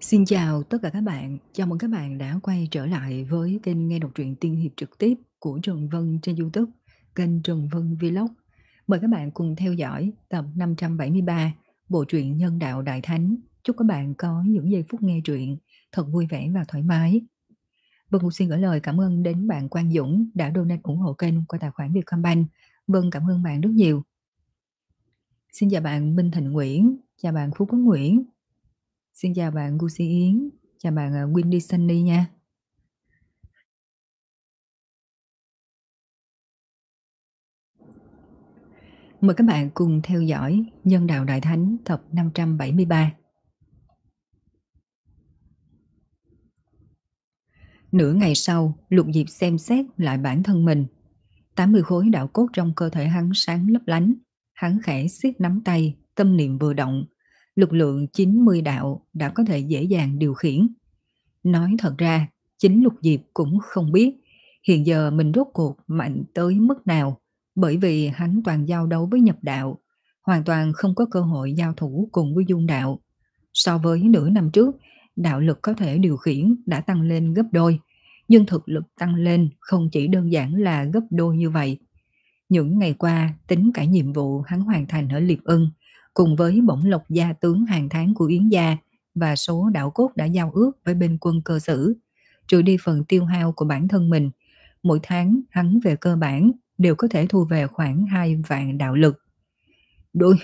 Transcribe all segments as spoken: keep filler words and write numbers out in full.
Xin chào tất cả các bạn, chào mừng các bạn đã quay trở lại với kênh nghe đọc truyện tiên hiệp trực tiếp của Trần Vân trên YouTube, kênh Trần Vân Vlog. Mời các bạn cùng theo dõi tập năm trăm bảy mươi ba bộ truyện Nhân đạo Đại Thánh. Chúc các bạn có những giây phút nghe truyện thật vui vẻ và thoải mái. Vân cũng xin gửi lời cảm ơn đến bạn Quang Dũng đã donate ủng hộ kênh qua tài khoản Vietcombank. Vân cảm ơn bạn rất nhiều. Xin chào bạn Minh Thịnh Nguyễn, chào bạn Phú Quốc Nguyễn. Xin chào bạn Gucci Yến, chào bạn à, Windy Sunny nha. Mời các bạn cùng theo dõi Nhân đạo Đại Thánh tập năm trăm bảy mươi ba. Nửa ngày sau, Lục Diệp xem xét lại bản thân mình. tám mươi khối đạo cốt trong cơ thể hắn sáng lấp lánh. Hắn khẽ siết nắm tay, tâm niệm vừa động. Lực lượng chín mươi đạo đã có thể dễ dàng điều khiển. Nói thật ra, chính Lục Diệp cũng không biết hiện giờ mình rốt cuộc mạnh tới mức nào, bởi vì hắn toàn giao đấu với nhập đạo, hoàn toàn không có cơ hội giao thủ cùng với dung đạo. So với nửa năm trước, đạo lực có thể điều khiển đã tăng lên gấp đôi, nhưng thực lực tăng lên không chỉ đơn giản là gấp đôi như vậy. Những ngày qua, tính cả nhiệm vụ hắn hoàn thành ở Liệp Ưng, cùng với bổng lộc gia tướng hàng tháng của Yến gia và số đạo cốt đã giao ước với bên quân cơ sử, trừ đi phần tiêu hao của bản thân mình, mỗi tháng hắn về cơ bản đều có thể thu về khoảng hai vạn đạo lực. Đối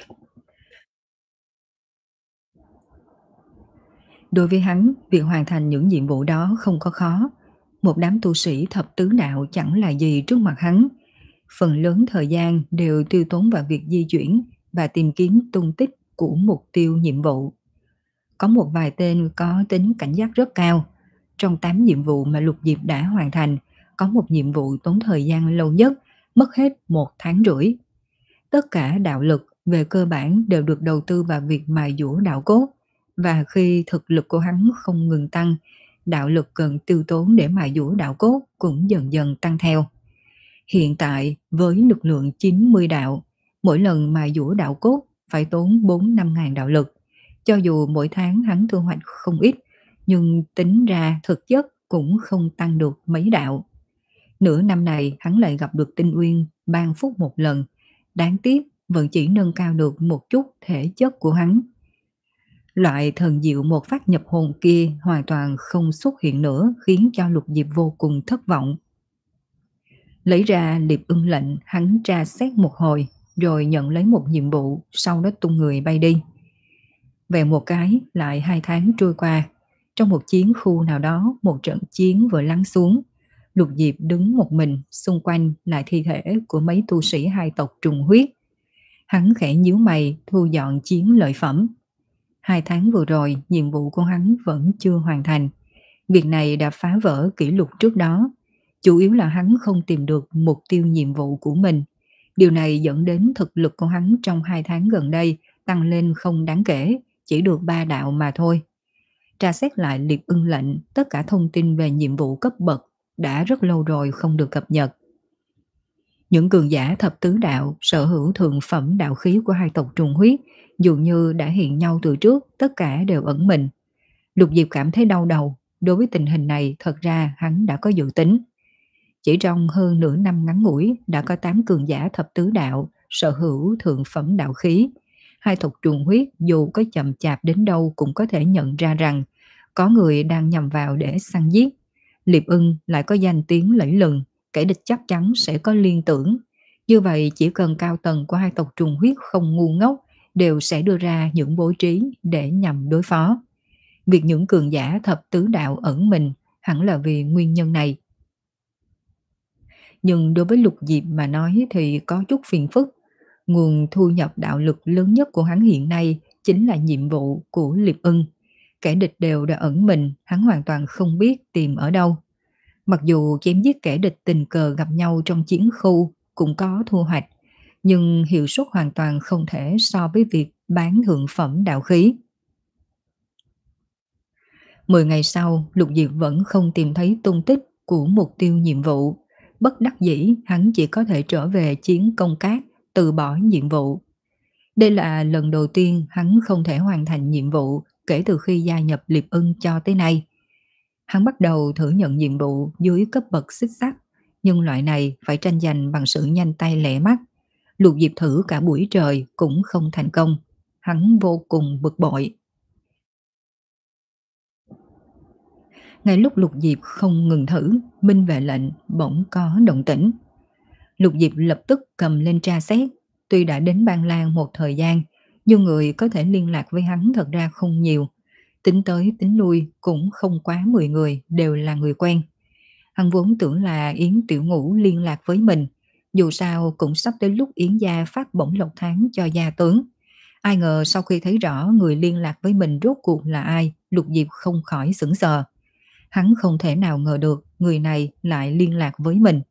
Đối với hắn, việc hoàn thành những nhiệm vụ đó không có khó. Một đám tu sĩ thập tứ đạo chẳng là gì trước mặt hắn. Phần lớn thời gian đều tiêu tốn vào việc di chuyển và tìm kiếm tung tích của mục tiêu nhiệm vụ. Có một vài tên có tính cảnh giác rất cao. Trong tám nhiệm vụ mà Lục Diệp đã hoàn thành, có một nhiệm vụ tốn thời gian lâu nhất, mất hết một tháng rưỡi. Tất cả đạo lực về cơ bản đều được đầu tư vào việc mài dũa đạo cốt, và khi thực lực của hắn không ngừng tăng, đạo lực cần tiêu tốn để mài dũa đạo cốt cũng dần dần tăng theo. Hiện tại với lực lượng chín mươi đạo, mỗi lần mài dũa đạo cốt phải tốn bốn năm ngàn đạo lực. Cho dù mỗi tháng hắn thu hoạch không ít, nhưng tính ra thực chất cũng không tăng được mấy đạo. Nửa năm này hắn lại gặp được Tinh Uyên ban phúc một lần, đáng tiếc vẫn chỉ nâng cao được một chút thể chất của hắn. Loại thần diệu một phát nhập hồn kia hoàn toàn không xuất hiện nữa, khiến cho Lục Diệp vô cùng thất vọng. Lấy ra Liệp Ưng lệnh, hắn tra xét một hồi, rồi nhận lấy một nhiệm vụ, sau đó tung người bay đi. Về một cái, lại hai tháng trôi qua. Trong một chiến khu nào đó, một trận chiến vừa lắng xuống. Lục Diệp đứng một mình, xung quanh là thi thể của mấy tu sĩ hai tộc trùng huyết. Hắn khẽ nhíu mày, thu dọn chiến lợi phẩm. Hai tháng vừa rồi, nhiệm vụ của hắn vẫn chưa hoàn thành. Việc này đã phá vỡ kỷ lục trước đó. Chủ yếu là hắn không tìm được mục tiêu nhiệm vụ của mình. Điều này dẫn đến thực lực của hắn trong hai tháng gần đây tăng lên không đáng kể, chỉ được ba đạo mà thôi. Tra xét lại Liệp Ưng lệnh, tất cả thông tin về nhiệm vụ cấp bậc đã rất lâu rồi không được cập nhật. Những cường giả thập tứ đạo sở hữu thượng phẩm đạo khí của hai tộc trùng huyết, dường như đã hiện nhau từ trước, tất cả đều ẩn mình. Lục Diệp cảm thấy đau đầu. Đối với tình hình này, thật ra hắn đã có dự tính. Chỉ trong hơn nửa năm ngắn ngủi, đã có tám cường giả thập tứ đạo sở hữu thượng phẩm đạo khí. Hai tộc trùng huyết dù có chậm chạp đến đâu cũng có thể nhận ra rằng có người đang nhằm vào để săn giết. Liệp Ưng lại có danh tiếng lẫy lừng, kẻ địch chắc chắn sẽ có liên tưởng. Như vậy chỉ cần cao tầng của hai tộc trùng huyết không ngu ngốc, đều sẽ đưa ra những bố trí để nhằm đối phó. Việc những cường giả thập tứ đạo ẩn mình hẳn là vì nguyên nhân này. Nhưng đối với Lục Diệp mà nói thì có chút phiền phức. Nguồn thu nhập đạo lực lớn nhất của hắn hiện nay chính là nhiệm vụ của Liệp Ưng. Kẻ địch đều đã ẩn mình, hắn hoàn toàn không biết tìm ở đâu. Mặc dù chém giết kẻ địch tình cờ gặp nhau trong chiến khu cũng có thu hoạch, nhưng hiệu suất hoàn toàn không thể so với việc bán thượng phẩm đạo khí. Mười ngày sau, Lục Diệp vẫn không tìm thấy tung tích của mục tiêu nhiệm vụ. Bất đắc dĩ, hắn chỉ có thể trở về chiến công cát, từ bỏ nhiệm vụ. Đây là lần đầu tiên hắn không thể hoàn thành nhiệm vụ, kể từ khi gia nhập Liệp Ưng cho tới nay. Hắn bắt đầu thử nhận nhiệm vụ dưới cấp bậc xích sắt, nhưng loại này phải tranh giành bằng sự nhanh tay lẹ mắt. Lục Diệp thử cả buổi trời cũng không thành công. Hắn vô cùng bực bội. Ngay lúc Lục Diệp không ngừng thử, Minh Vệ lệnh bỗng có động tĩnh. Lục Diệp lập tức cầm lên tra xét. Tuy đã đến Ban Lan một thời gian, nhưng người có thể liên lạc với hắn thật ra không nhiều. Tính tới tính lui cũng không quá mười người, đều là người quen. Hắn vốn tưởng là Yến Tiểu Ngũ liên lạc với mình, dù sao cũng sắp đến lúc Yến gia phát bổng lộc tháng cho gia tướng. Ai ngờ sau khi thấy rõ người liên lạc với mình rốt cuộc là ai, Lục Diệp không khỏi sững sờ. Hắn không thể nào ngờ được người này lại liên lạc với mình.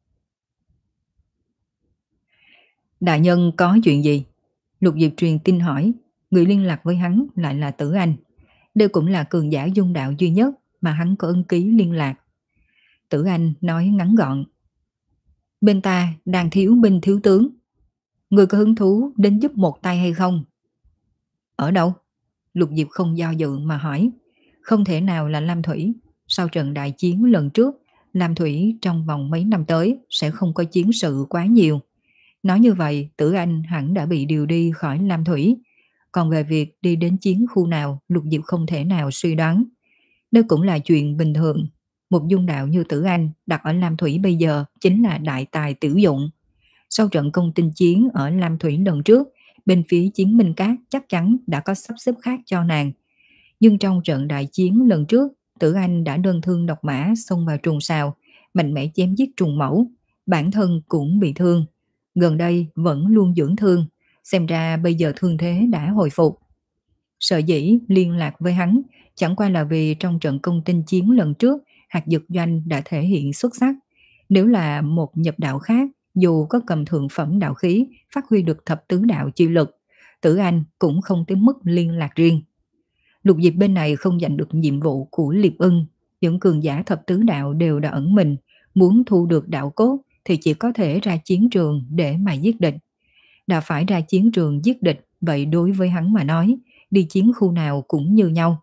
Đại nhân có chuyện gì? Lục Diệp truyền tin hỏi. Người liên lạc với hắn lại là Tử Anh. Đây cũng là cường giả dung đạo duy nhất mà hắn có ân ký liên lạc. Tử Anh nói ngắn gọn. Bên ta đang thiếu binh thiếu tướng. Người có hứng thú đến giúp một tay hay không? Ở đâu? Lục Diệp không do dự mà hỏi. Không thể nào là Lam Thủy. Sau trận đại chiến lần trước, Lam Thủy trong vòng mấy năm tới sẽ không có chiến sự quá nhiều. Nói như vậy, Tử Anh hẳn đã bị điều đi khỏi Lam Thủy. Còn về việc đi đến chiến khu nào, Lục Diệp không thể nào suy đoán. Đây cũng là chuyện bình thường. Một dung đạo như Tử Anh đặt ở Lam Thủy bây giờ chính là đại tài tiểu dụng. Sau trận công tinh chiến ở Lam Thủy lần trước, bên phía Chiến Minh Cát chắc chắn đã có sắp xếp khác cho nàng. Nhưng trong trận đại chiến lần trước, Tử Anh đã đơn thương độc mã xông vào trùng sào, mạnh mẽ chém giết trùng mẫu, bản thân cũng bị thương. Gần đây vẫn luôn dưỡng thương, xem ra bây giờ thương thế đã hồi phục. Sở dĩ liên lạc với hắn chẳng qua là vì trong trận công tinh chiến lần trước, hạt dược doanh đã thể hiện xuất sắc. Nếu là một nhập đạo khác, dù có cầm thượng phẩm đạo khí, phát huy được thập tứ đạo chi lực, Tử Anh cũng không tới mức liên lạc riêng. Lục Diệp bên này không giành được nhiệm vụ của Liệp Ưng, những cường giả thập tứ đạo đều đã ẩn mình, muốn thu được đạo cốt thì chỉ có thể ra chiến trường để mà giết địch. Đã phải ra chiến trường giết địch, vậy đối với hắn mà nói, đi chiến khu nào cũng như nhau.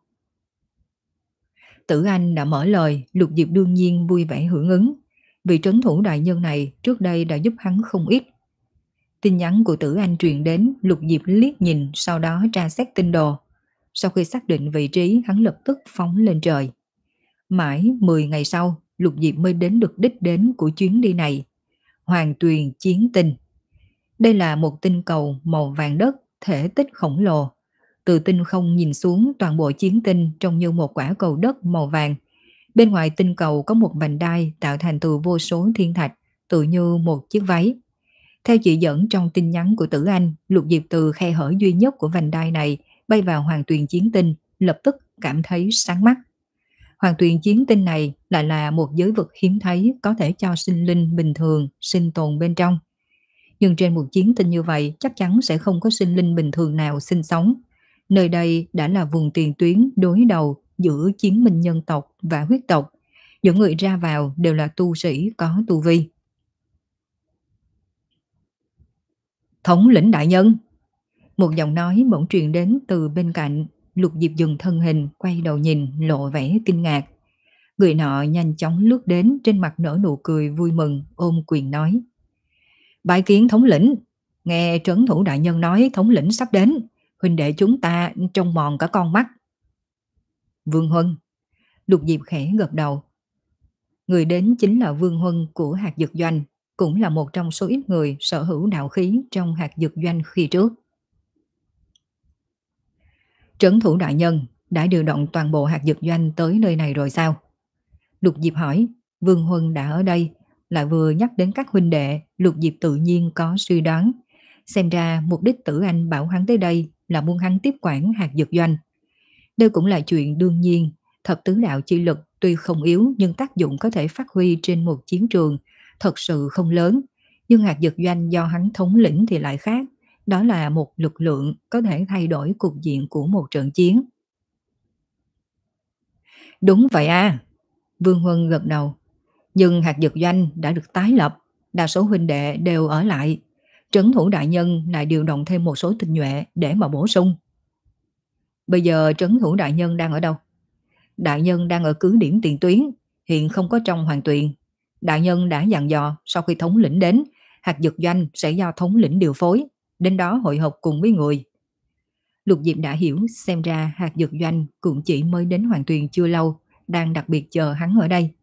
Tử Anh đã mở lời, Lục Diệp đương nhiên vui vẻ hưởng ứng. Vị trấn thủ đại nhân này trước đây đã giúp hắn không ít. Tin nhắn của Tử Anh truyền đến, Lục Diệp liếc nhìn, sau đó tra xét tinh đồ. Sau khi xác định vị trí, hắn lập tức phóng lên trời. Mãi mười ngày sau, Lục Diệp mới đến được đích đến của chuyến đi này. Hoàng Tuyền Chiến Tinh. Đây là một tinh cầu màu vàng đất, thể tích khổng lồ. Từ tinh không nhìn xuống, toàn bộ chiến tinh trông như một quả cầu đất màu vàng. Bên ngoài tinh cầu có một vành đai tạo thành từ vô số thiên thạch, tự như một chiếc váy. Theo chỉ dẫn trong tin nhắn của Tử Anh, Lục Diệp từ khe hở duy nhất của vành đai này bay vào Hoàng Tuyền Chiến Tinh, lập tức cảm thấy sáng mắt. Hoàng Tuyền Chiến Tinh này lại là một giới vực hiếm thấy có thể cho sinh linh bình thường sinh tồn bên trong. Nhưng trên một chiến tinh như vậy chắc chắn sẽ không có sinh linh bình thường nào sinh sống. Nơi đây đã là vùng tiền tuyến đối đầu giữa chiến minh nhân tộc và huyết tộc. Những người ra vào đều là tu sĩ có tu vi. Thống lĩnh đại nhân! Một giọng nói bỗng truyền đến từ bên cạnh. Lục Diệp dừng thân hình, quay đầu nhìn, lộ vẻ kinh ngạc. Người nọ nhanh chóng lướt đến, trên mặt nở nụ cười vui mừng, ôm quyền nói. Bái kiến thống lĩnh, nghe trấn thủ đại nhân nói thống lĩnh sắp đến, huynh đệ chúng ta trông mòn cả con mắt. Vương Huân. Lục Diệp khẽ gật đầu. Người đến chính là Vương Huân của hạt dược doanh, cũng là một trong số ít người sở hữu đạo khí trong hạt dược doanh khi trước. Trấn thủ đại nhân đã điều động toàn bộ hạt dược doanh tới nơi này rồi sao? Lục Diệp hỏi. Vương Huân đã ở đây, lại vừa nhắc đến các huynh đệ, Lục Diệp tự nhiên có suy đoán. Xem ra mục đích Tử Anh bảo hắn tới đây là muốn hắn tiếp quản hạt dược doanh. Đây cũng là chuyện đương nhiên. Thập tứ đạo chi lực tuy không yếu nhưng tác dụng có thể phát huy trên một chiến trường thật sự không lớn. Nhưng hạt dược doanh do hắn thống lĩnh thì lại khác. Đó là một lực lượng có thể thay đổi cục diện của một trận chiến. Đúng vậy à. Vương Huân gật đầu. Nhưng hạt dược doanh đã được tái lập, đa số huynh đệ đều ở lại. Trấn thủ đại nhân lại điều động thêm một số tinh nhuệ để mà bổ sung. Bây giờ trấn thủ đại nhân đang ở đâu? Đại nhân đang ở cứ điểm tiền tuyến, hiện không có trong hoàng tuyền. Đại nhân đã dặn dò sau khi thống lĩnh đến, hạt dược doanh sẽ do thống lĩnh điều phối, đến đó hội họp cùng với người. Lục Diệp đã hiểu, xem ra hạt dược doanh cũng chỉ mới đến hoàng tuyền chưa lâu, đang đặc biệt chờ hắn ở đây.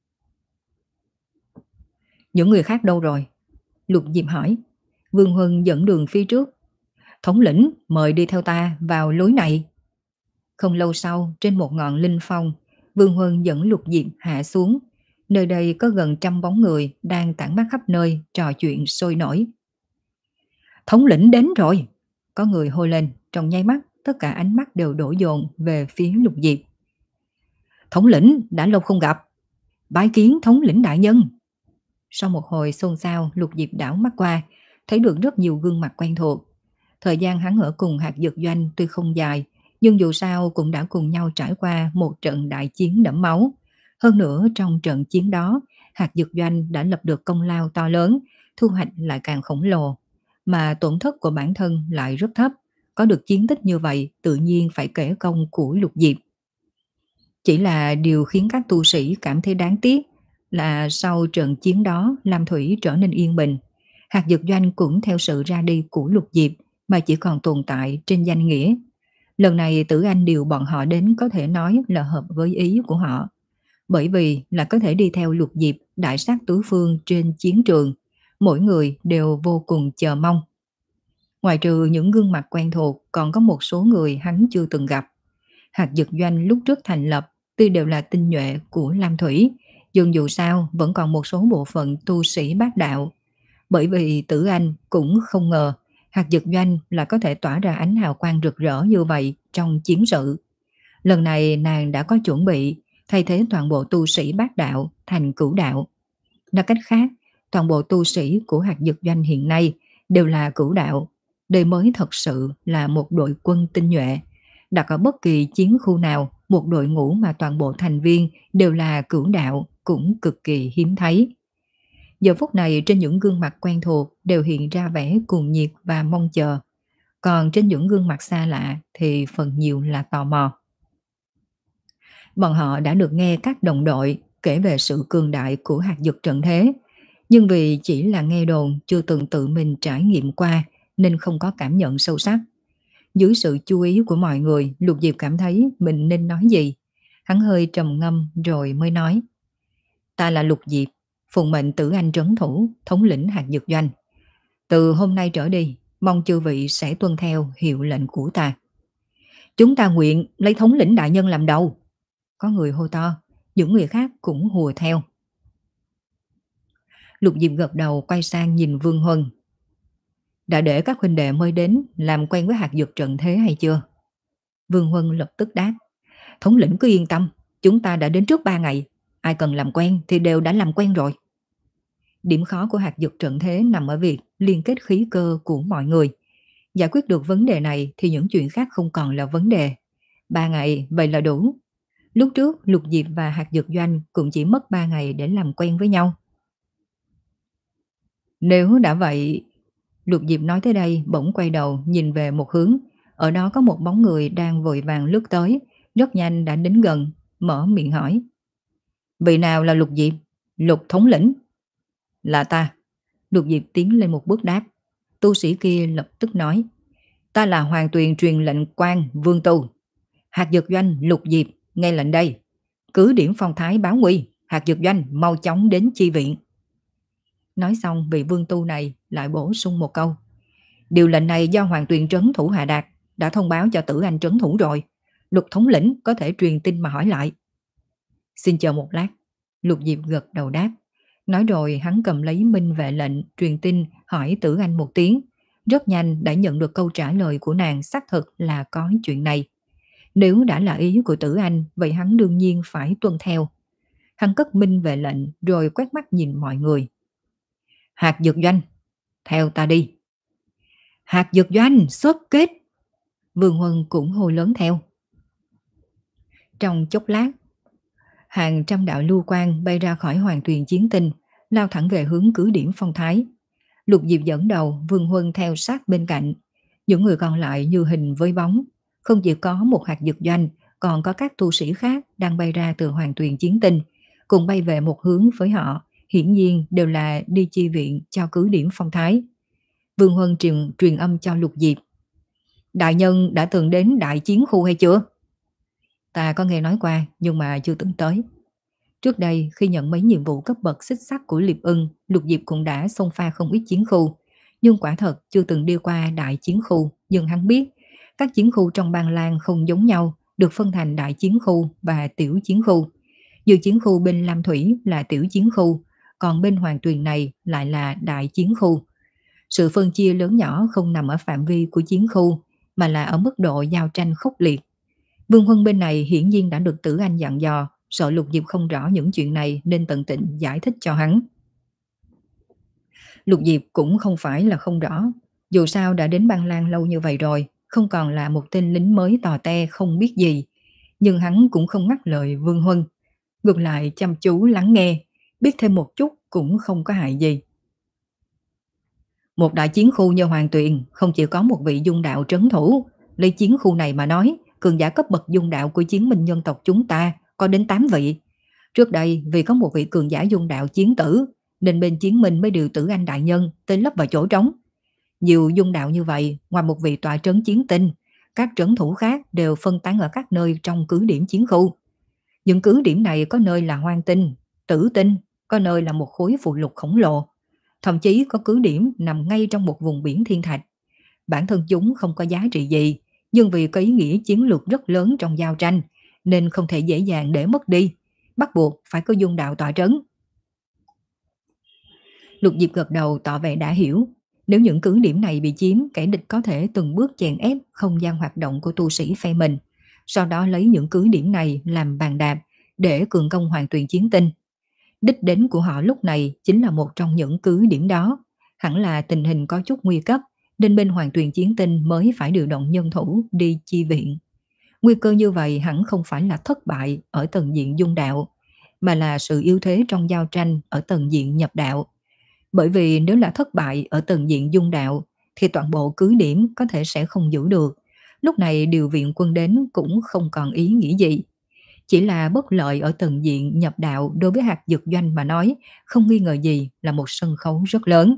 Những người khác đâu rồi? Lục Diệp hỏi. Vương Huân dẫn đường phía trước. Thống lĩnh, mời đi theo ta vào lối này. Không lâu sau, trên một ngọn linh phong, Vương Huân dẫn Lục Diệp hạ xuống. Nơi đây có gần trăm bóng người đang tản mắt khắp nơi, trò chuyện sôi nổi. Thống lĩnh đến rồi! Có người hô lên, trong nháy mắt, tất cả ánh mắt đều đổ dồn về phía Lục Diệp. Thống lĩnh, đã lâu không gặp. Bái kiến thống lĩnh đại nhân. Sau một hồi xôn xao, Lục Diệp đảo mắt qua, thấy được rất nhiều gương mặt quen thuộc. Thời gian hắn ở cùng hạt dược doanh tuy không dài, nhưng dù sao cũng đã cùng nhau trải qua một trận đại chiến đẫm máu. Hơn nữa trong trận chiến đó, hạt dược doanh đã lập được công lao to lớn, thu hoạch lại càng khổng lồ. Mà tổn thất của bản thân lại rất thấp, có được chiến tích như vậy tự nhiên phải kể công của Lục Diệp. Chỉ là điều khiến các tu sĩ cảm thấy đáng tiếc là sau trận chiến đó Lam Thủy trở nên yên bình. Hạt dược doanh cũng theo sự ra đi của Lục Diệp mà chỉ còn tồn tại trên danh nghĩa. Lần này Tử Anh điều bọn họ đến có thể nói là hợp với ý của họ. Bởi vì là có thể đi theo Lục Diệp đại sát tứ phương trên chiến trường, mỗi người đều vô cùng chờ mong. Ngoài trừ những gương mặt quen thuộc, còn có một số người hắn chưa từng gặp. Hạt dược doanh lúc trước thành lập tuy đều là tinh nhuệ của Lam Thủy, nhưng dù sao vẫn còn một số bộ phận tu sĩ bác đạo. Bởi vì Tử Anh cũng không ngờ hạt dược doanh là có thể tỏa ra ánh hào quang rực rỡ như vậy trong chiến sự. Lần này nàng đã có chuẩn bị thay thế toàn bộ tu sĩ bác đạo thành cửu đạo. Nói cách khác, toàn bộ tu sĩ của hạt dược doanh hiện nay đều là cửu đạo. Đây mới thật sự là một đội quân tinh nhuệ. Đặt ở bất kỳ chiến khu nào, một đội ngũ mà toàn bộ thành viên đều là cửu đạo cũng cực kỳ hiếm thấy. Giờ phút này trên những gương mặt quen thuộc đều hiện ra vẻ cuồng nhiệt và mong chờ. Còn trên những gương mặt xa lạ thì phần nhiều là tò mò. Bọn họ đã được nghe các đồng đội kể về sự cường đại của hạt dược trận thế. Nhưng vì chỉ là nghe đồn chưa từng tự mình trải nghiệm qua nên không có cảm nhận sâu sắc. Dưới sự chú ý của mọi người, Lục Diệp cảm thấy mình nên nói gì. Hắn hơi trầm ngâm rồi mới nói. Ta là Lục Diệp, phụng mệnh Tử Anh trấn thủ, thống lĩnh hạt dược doanh. Từ hôm nay trở đi, mong chư vị sẽ tuân theo hiệu lệnh của ta. Chúng ta nguyện lấy thống lĩnh đại nhân làm đầu. Có người hô to, những người khác cũng hùa theo. Lục Diệp gật đầu quay sang nhìn Vương Huân. Đã để các huynh đệ mới đến làm quen với hạt dược trận thế hay chưa? Vương Huân lập tức đáp. Thống lĩnh cứ yên tâm, chúng ta đã đến trước ba ngày. Ai cần làm quen thì đều đã làm quen rồi. Điểm khó của hạt dược trận thế nằm ở việc liên kết khí cơ của mọi người. Giải quyết được vấn đề này thì những chuyện khác không còn là vấn đề. Ba ngày vậy là đủ. Lúc trước Lục Diệp và hạt dược doanh cũng chỉ mất ba ngày để làm quen với nhau. Nếu đã vậy... Lục Diệp nói tới đây bỗng quay đầu nhìn về một hướng. Ở đó có một bóng người đang vội vàng lướt tới, rất nhanh đã đến gần, mở miệng hỏi. Vị nào là Lục Diệp? Lục thống lĩnh. Là ta. Lục Diệp tiến lên một bước đáp. Tu sĩ kia lập tức nói. Ta là Hoàng Tuyền truyền lệnh quan Vương Tu. Hạt dược doanh Lục Diệp, nghe lệnh đây. Cứ điểm phong thái báo nguy, hạt dược doanh mau chóng đến chi viện. Nói xong vị Vương Tu này lại bổ sung một câu. Điều lệnh này do Hoàng Tuyền trấn thủ hạ đạt, đã thông báo cho Tử Anh trấn thủ rồi. Lục thống lĩnh có thể truyền tin mà hỏi lại. Xin chờ một lát. Lục Diệp gật đầu đáp. Nói rồi hắn cầm lấy minh vệ lệnh truyền tin hỏi Tử Anh một tiếng. Rất nhanh đã nhận được câu trả lời của nàng xác thực là có chuyện này. Nếu đã là ý của Tử Anh, vậy hắn đương nhiên phải tuân theo. Hắn cất minh vệ lệnh rồi quét mắt nhìn mọi người. Hạt dược doanh, theo ta đi. Hạt dược doanh xuất kích. Vương Huân cũng hô lớn theo. Trong chốc lát, hàng trăm đạo lưu quang bay ra khỏi Hoàng Tuyền chiến tinh, lao thẳng về hướng cứ điểm phong thái. Lục Diệp dẫn đầu, Vương Huân theo sát bên cạnh. Những người còn lại như hình với bóng. Không chỉ có một hạt dược doanh, còn có các tu sĩ khác đang bay ra từ Hoàng Tuyền Chiến Tinh, cùng bay về một hướng với họ, hiển nhiên đều là đi chi viện cho cứ điểm phong thái. Vương Huân truyền, truyền âm cho Lục Diệp. Đại nhân đã từng đến đại chiến khu hay chưa? Ta có nghe nói qua nhưng mà chưa từng tới. Trước đây khi nhận mấy nhiệm vụ cấp bậc xích sắt của Liệp Ưng, Lục Diệp cũng đã xông pha không ít chiến khu. Nhưng quả thật chưa từng đi qua đại chiến khu. Nhưng hắn biết các chiến khu trong Ban Lan không giống nhau, được phân thành đại chiến khu và tiểu chiến khu. Dự chiến khu bên Lam Thủy là tiểu chiến khu, còn bên Hoàng Tuyền này lại là đại chiến khu. Sự phân chia lớn nhỏ không nằm ở phạm vi của chiến khu, mà là ở mức độ giao tranh khốc liệt. Vương Huân bên này hiển nhiên đã được Tử Anh dặn dò, sợ Lục Diệp không rõ những chuyện này nên tận tình giải thích cho hắn. Lục Diệp cũng không phải là không rõ, dù sao đã đến Ban Lan lâu như vậy rồi, không còn là một tên lính mới tò te không biết gì. Nhưng hắn cũng không ngắt lời Vương Huân, ngược lại chăm chú lắng nghe, biết thêm một chút cũng không có hại gì. Một đại chiến khu như Hoàng Tuyền không chỉ có một vị dung đạo trấn thủ, lấy chiến khu này mà nói, cường giả cấp bậc dung đạo của chiến minh nhân tộc chúng ta có đến tám vị. Trước đây vì có một vị cường giả dung đạo chiến tử, nên bên chiến minh mới điều Tử Anh đại nhân tên lấp vào chỗ trống. Nhiều dung đạo như vậy, ngoài một vị tọa trấn chiến tinh, các trấn thủ khác đều phân tán ở các nơi trong cứ điểm chiến khu. Những cứ điểm này có nơi là hoang tinh, tử tinh, có nơi là một khối phụ lục khổng lồ. Thậm chí có cứ điểm nằm ngay trong một vùng biển thiên thạch. Bản thân chúng không có giá trị gì, nhưng vì có ý nghĩa chiến lược rất lớn trong giao tranh, nên không thể dễ dàng để mất đi, bắt buộc phải có dung đạo tọa trấn. Lục Diệp gật đầu tỏ vẻ đã hiểu. Nếu những cứ điểm này bị chiếm, kẻ địch có thể từng bước chèn ép không gian hoạt động của tu sĩ phe mình, sau đó lấy những cứ điểm này làm bàn đạp để cường công Hoàng Tuyền Chiến Tinh. Đích đến của họ lúc này chính là một trong những cứ điểm đó. Hẳn là tình hình có chút nguy cấp, nên bên Hoàng Tuyền Chiến Tinh mới phải điều động nhân thủ đi chi viện. Nguy cơ như vậy hẳn không phải là thất bại ở tầng diện dung đạo, mà là sự yếu thế trong giao tranh ở tầng diện nhập đạo. Bởi vì nếu là thất bại ở tầng diện dung đạo, thì toàn bộ cứ điểm có thể sẽ không giữ được. Lúc này điều viện quân đến cũng không còn ý nghĩa gì. Chỉ là bất lợi ở tầng diện nhập đạo đối với hạt dược doanh mà nói, không nghi ngờ gì là một sân khấu rất lớn.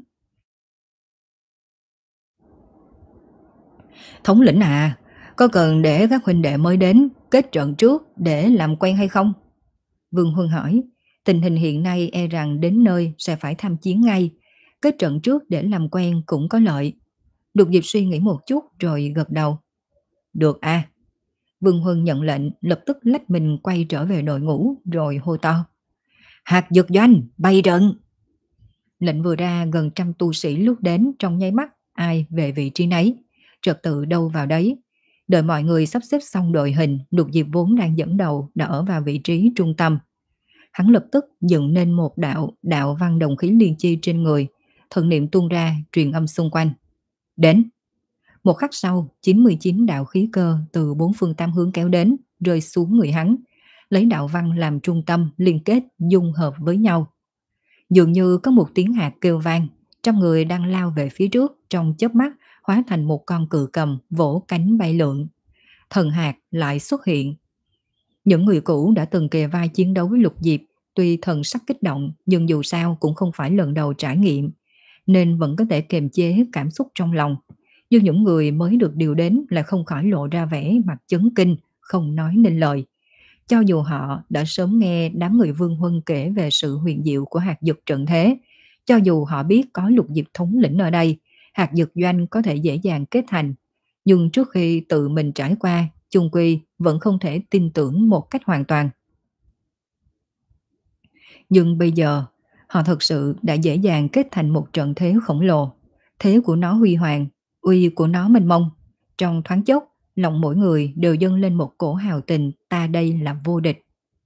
Thống lĩnh à, có cần để các huynh đệ mới đến kết trận trước để làm quen hay không? Vương Huân hỏi. Tình hình hiện nay e rằng đến nơi sẽ phải tham chiến ngay, kết trận trước để làm quen cũng có lợi. Lục Diệp suy nghĩ một chút rồi gật đầu. Được à. Vương Huân nhận lệnh, lập tức lách mình quay trở về đội ngũ rồi hô to. Hạt dược doanh, bay trận. Lệnh vừa ra, gần trăm tu sĩ lúc đến trong nháy mắt, ai về vị trí nấy, trật tự đâu vào đấy. Đợi mọi người sắp xếp xong đội hình, Lục Diệp vốn đang dẫn đầu đã ở vào vị trí trung tâm. Hắn lập tức dựng nên một đạo đạo văn đồng khí liên chi trên người, thần niệm tuôn ra truyền âm xung quanh. Đến. Một khắc sau, chín mươi chín đạo khí cơ từ bốn phương tám hướng kéo đến, rơi xuống người hắn, lấy đạo văn làm trung tâm liên kết dung hợp với nhau. Dường như có một tiếng hạt kêu vang, trăm người đang lao về phía trước trong chớp mắt hóa thành một con cự cầm vỗ cánh bay lượn. Thần hạt lại xuất hiện. Những người cũ đã từng kề vai chiến đấu với Lục Diệp, tuy thần sắc kích động nhưng dù sao cũng không phải lần đầu trải nghiệm, nên vẫn có thể kiềm chế cảm xúc trong lòng. Nhưng những người mới được điều đến là không khỏi lộ ra vẻ mặt chấn kinh, không nói nên lời. Cho dù họ đã sớm nghe đám người Vương Huân kể về sự huyền diệu của hạt dược trận thế, cho dù họ biết có Lục Diệp thống lĩnh ở đây, hạt dược doanh có thể dễ dàng kết thành, nhưng trước khi tự mình trải qua, chung quy vẫn không thể tin tưởng một cách hoàn toàn. Nhưng bây giờ, họ thật sự đã dễ dàng kết thành một trận thế khổng lồ. Thế của nó huy hoàng, uy của nó mênh mông. Trong thoáng chốc, lòng mỗi người đều dâng lên một cổ hào tình, ta đây là vô địch.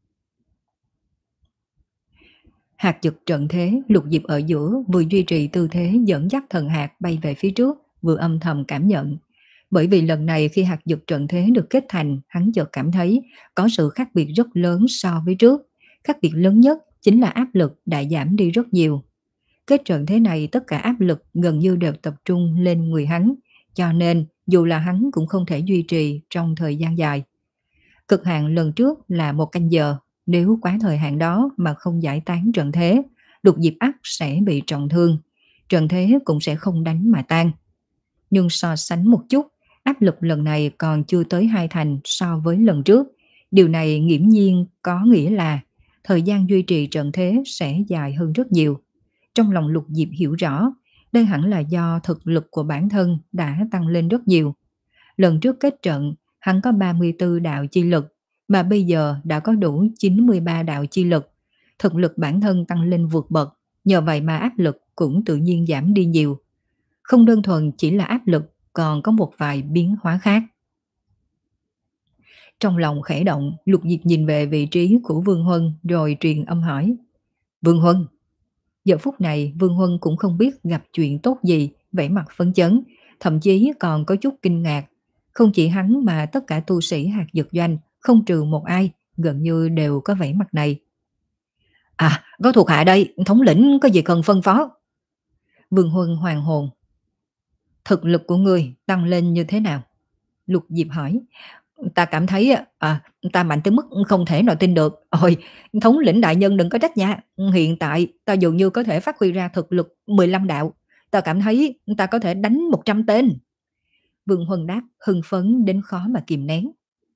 Hạt dược trận thế, Lục Diệp ở giữa vừa duy trì tư thế dẫn dắt thần hạt bay về phía trước, vừa âm thầm cảm nhận. Bởi vì lần này khi hạt dược trận thế được kết thành, hắn chợt cảm thấy có sự khác biệt rất lớn so với trước. Khác biệt lớn nhất chính là áp lực đã giảm đi rất nhiều. Kết trận thế này tất cả áp lực gần như đều tập trung lên người hắn, cho nên dù là hắn cũng không thể duy trì trong thời gian dài. Cực hạn lần trước là một canh giờ, nếu quá thời hạn đó mà không giải tán trận thế, Lục Diệp ắt sẽ bị trọng thương, trận thế cũng sẽ không đánh mà tan. Nhưng so sánh một chút, áp lực lần này còn chưa tới hai thành so với lần trước. Điều này nghiễm nhiên có nghĩa là thời gian duy trì trận thế sẽ dài hơn rất nhiều. Trong lòng Lục Diệp hiểu rõ, đây hẳn là do thực lực của bản thân đã tăng lên rất nhiều. Lần trước kết trận, hắn có ba mươi tư đạo chi lực, mà bây giờ đã có đủ chín mươi ba đạo chi lực. Thực lực bản thân tăng lên vượt bậc, nhờ vậy mà áp lực cũng tự nhiên giảm đi nhiều. Không đơn thuần chỉ là áp lực, còn có một vài biến hóa khác. Trong lòng khẽ động, Lục Diệp nhìn về vị trí của Vương Huân rồi truyền âm hỏi. Vương Huân. Giờ phút này Vương Huân cũng không biết gặp chuyện tốt gì, vẻ mặt phấn chấn, thậm chí còn có chút kinh ngạc. Không chỉ hắn mà tất cả tu sĩ hạt dược doanh, không trừ một ai, gần như đều có vẻ mặt này. À, có thuộc hạ đây, thống lĩnh có gì cần phân phó? Vương Huân hoàng hồn. Thực lực của ngươi tăng lên như thế nào? Lục Diệp hỏi. Ta cảm thấy à, ta mạnh tới mức không thể nào tin được. Ôi, thống lĩnh đại nhân đừng có trách nha. Hiện tại ta dường như có thể phát huy ra thực lực mười lăm đạo. Ta cảm thấy ta có thể đánh một trăm tên. Vương Huân đáp hưng phấn đến khó mà kìm nén.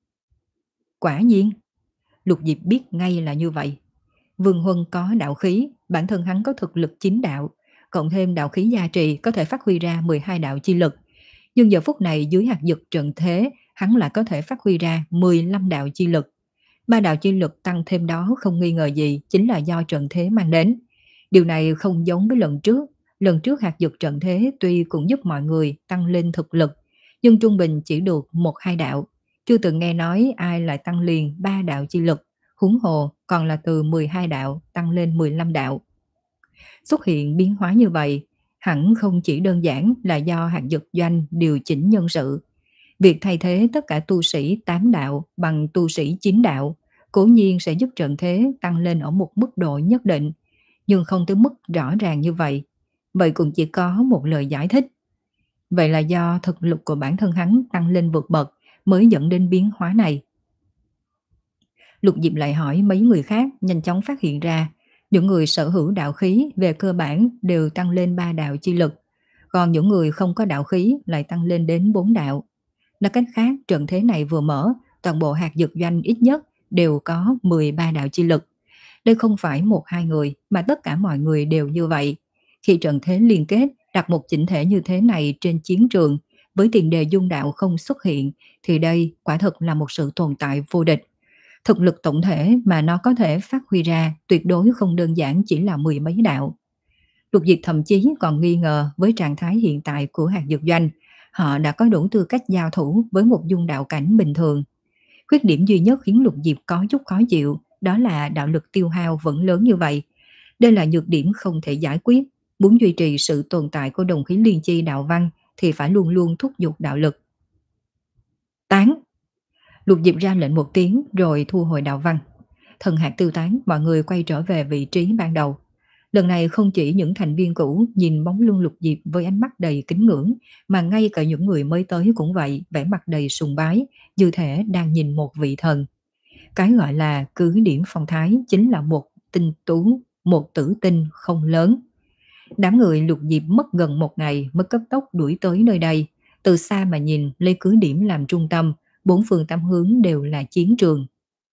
Quả nhiên, Lục Diệp biết ngay là như vậy. Vương Huân có đạo khí, bản thân hắn có thực lực chín đạo, cộng thêm đạo khí gia trì có thể phát huy ra mười hai đạo chi lực. Nhưng giờ phút này dưới hạt dực trận thế, hắn lại có thể phát huy ra mười lăm đạo chi lực. Ba đạo chi lực tăng thêm đó không nghi ngờ gì chính là do trận thế mang đến. Điều này không giống với lần trước. Lần trước hạt dực trận thế tuy cũng giúp mọi người tăng lên thực lực, nhưng trung bình chỉ được một hai đạo. Chưa từng nghe nói ai lại tăng liền ba đạo chi lực, huống hồ còn là từ mười hai đạo tăng lên mười lăm đạo. Xuất hiện biến hóa như vậy, hẳn không chỉ đơn giản là do hạt dực doanh điều chỉnh nhân sự. Việc thay thế tất cả tu sĩ tám đạo bằng tu sĩ chín đạo cố nhiên sẽ giúp trận thế tăng lên ở một mức độ nhất định, nhưng không tới mức rõ ràng như vậy. Vậy cũng chỉ có một lời giải thích. Vậy là do thực lực của bản thân hắn tăng lên vượt bậc mới dẫn đến biến hóa này. Lục Diệp lại hỏi mấy người khác, nhanh chóng phát hiện ra những người sở hữu đạo khí về cơ bản đều tăng lên ba đạo chi lực, còn những người không có đạo khí lại tăng lên đến bốn đạo. Nói cách khác, trận thế này vừa mở, toàn bộ hạt dược doanh ít nhất đều có mười ba đạo chi lực. Đây không phải một hai người, mà tất cả mọi người đều như vậy. Khi trận thế liên kết, đặt một chỉnh thể như thế này trên chiến trường, với tiền đề dung đạo không xuất hiện, thì đây quả thực là một sự tồn tại vô địch. Thực lực tổng thể mà nó có thể phát huy ra tuyệt đối không đơn giản chỉ là mười mấy đạo. Lục Diệp thậm chí còn nghi ngờ với trạng thái hiện tại của hạt dược doanh, họ đã có đủ tư cách giao thủ với một dung đạo cảnh bình thường. Khuyết điểm duy nhất khiến Lục Diệp có chút khó chịu, đó là đạo lực tiêu hao vẫn lớn như vậy. Đây là nhược điểm không thể giải quyết. Muốn duy trì sự tồn tại của đồng khí liên chi đạo văn thì phải luôn luôn thúc giục đạo lực. Tán! Lục Diệp ra lệnh một tiếng rồi thu hồi đạo văn. Thần hạt tiêu tán, mọi người quay trở về vị trí ban đầu. Lần này không chỉ những thành viên cũ nhìn bóng lưng Lục Diệp với ánh mắt đầy kính ngưỡng, mà ngay cả những người mới tới cũng vậy, vẻ mặt đầy sùng bái, như thể đang nhìn một vị thần. Cái gọi là cứ điểm phong thái chính là một tinh tú, một tử tinh không lớn. Đám người Lục Diệp mất gần một ngày mới cấp tốc đuổi tới nơi đây. Từ xa mà nhìn, lấy cứ điểm làm trung tâm, bốn phương tám hướng đều là chiến trường.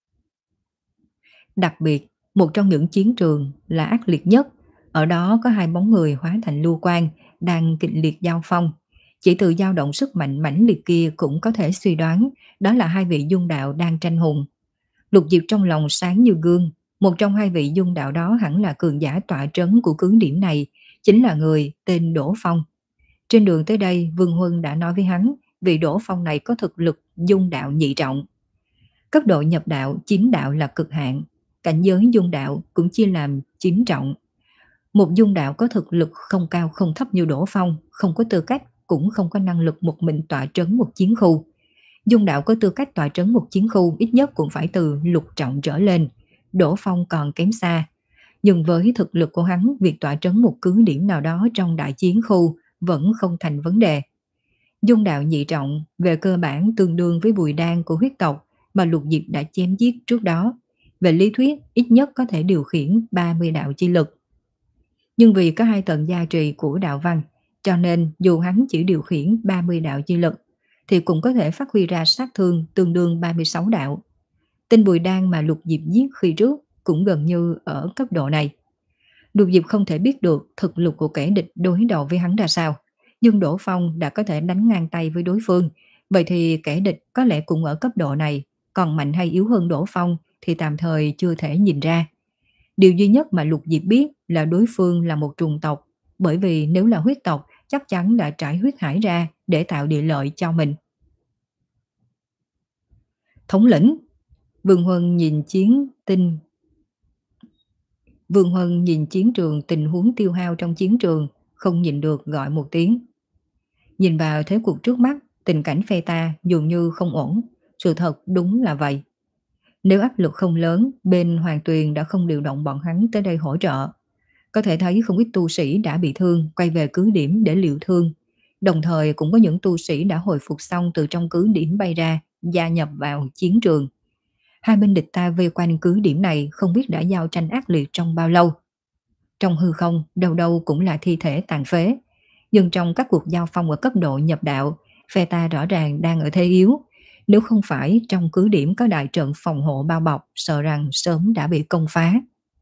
Đặc biệt, một trong những chiến trường là ác liệt nhất. Ở đó có hai bóng người hóa thành lưu quang đang kịch liệt giao phong. Chỉ từ dao động sức mạnh mãnh liệt kia cũng có thể suy đoán đó là hai vị dung đạo đang tranh hùng. Lục Diệp trong lòng sáng như gương. Một trong hai vị dung đạo đó hẳn là cường giả tọa trấn của cứ điểm này, chính là người tên Đỗ Phong. Trên đường tới đây, Vương Huân đã nói với hắn, vị Đỗ Phong này có thực lực dung đạo nhị trọng. Cấp độ nhập đạo, chín đạo là cực hạn. Cảnh giới dung đạo cũng chia làm chín trọng. Một dung đạo có thực lực không cao không thấp như Đỗ Phong, không có tư cách cũng không có năng lực một mình tọa trấn một chiến khu. Dung đạo có tư cách tọa trấn một chiến khu ít nhất cũng phải từ lục trọng trở lên. Đỗ Phong còn kém xa. Nhưng với thực lực của hắn, việc tọa trấn một cứ điểm nào đó trong đại chiến khu vẫn không thành vấn đề. Dung đạo nhị trọng về cơ bản tương đương với bùi đan của huyết tộc mà Lục Diệp đã chém giết trước đó. Về lý thuyết, ít nhất có thể điều khiển ba mươi đạo chi lực. Nhưng vì có hai tầng gia trì của đạo văn, cho nên dù hắn chỉ điều khiển ba mươi đạo chi lực, thì cũng có thể phát huy ra sát thương tương đương ba mươi sáu đạo. Tinh bùi đan mà Lục Diệp giết khi trước cũng gần như ở cấp độ này. Lục Diệp không thể biết được thực lực của kẻ địch đối đầu với hắn ra sao, nhưng Đỗ Phong đã có thể đánh ngang tay với đối phương, vậy thì kẻ địch có lẽ cũng ở cấp độ này, còn mạnh hay yếu hơn Đỗ Phong thì tạm thời chưa thể nhìn ra. Điều duy nhất mà Lục Diệp biết là đối phương là một trùng tộc, bởi vì nếu là huyết tộc chắc chắn đã trải huyết hải ra để tạo địa lợi cho mình. Thống lĩnh, Vương Huân nhìn chiến tinh Vương Huân nhìn chiến trường tình huống tiêu hao trong chiến trường, không nhìn được gọi một tiếng. Nhìn vào thế cuộc trước mắt, tình cảnh phe ta dường như không ổn, sự thật đúng là vậy. Nếu áp lực không lớn, bên Hoàng Tuyền đã không điều động bọn hắn tới đây hỗ trợ. Có thể thấy không ít tu sĩ đã bị thương, quay về cứ điểm để liệu thương. Đồng thời cũng có những tu sĩ đã hồi phục xong từ trong cứ điểm bay ra, gia nhập vào chiến trường. Hai bên địch ta vây quanh cứ điểm này không biết đã giao tranh ác liệt trong bao lâu. Trong hư không, đâu đâu cũng là thi thể tàn phế. Nhưng trong các cuộc giao phong ở cấp độ nhập đạo, phe ta rõ ràng đang ở thế yếu. Nếu không phải trong cứ điểm có đại trận phòng hộ bao bọc, sợ rằng sớm đã bị công phá.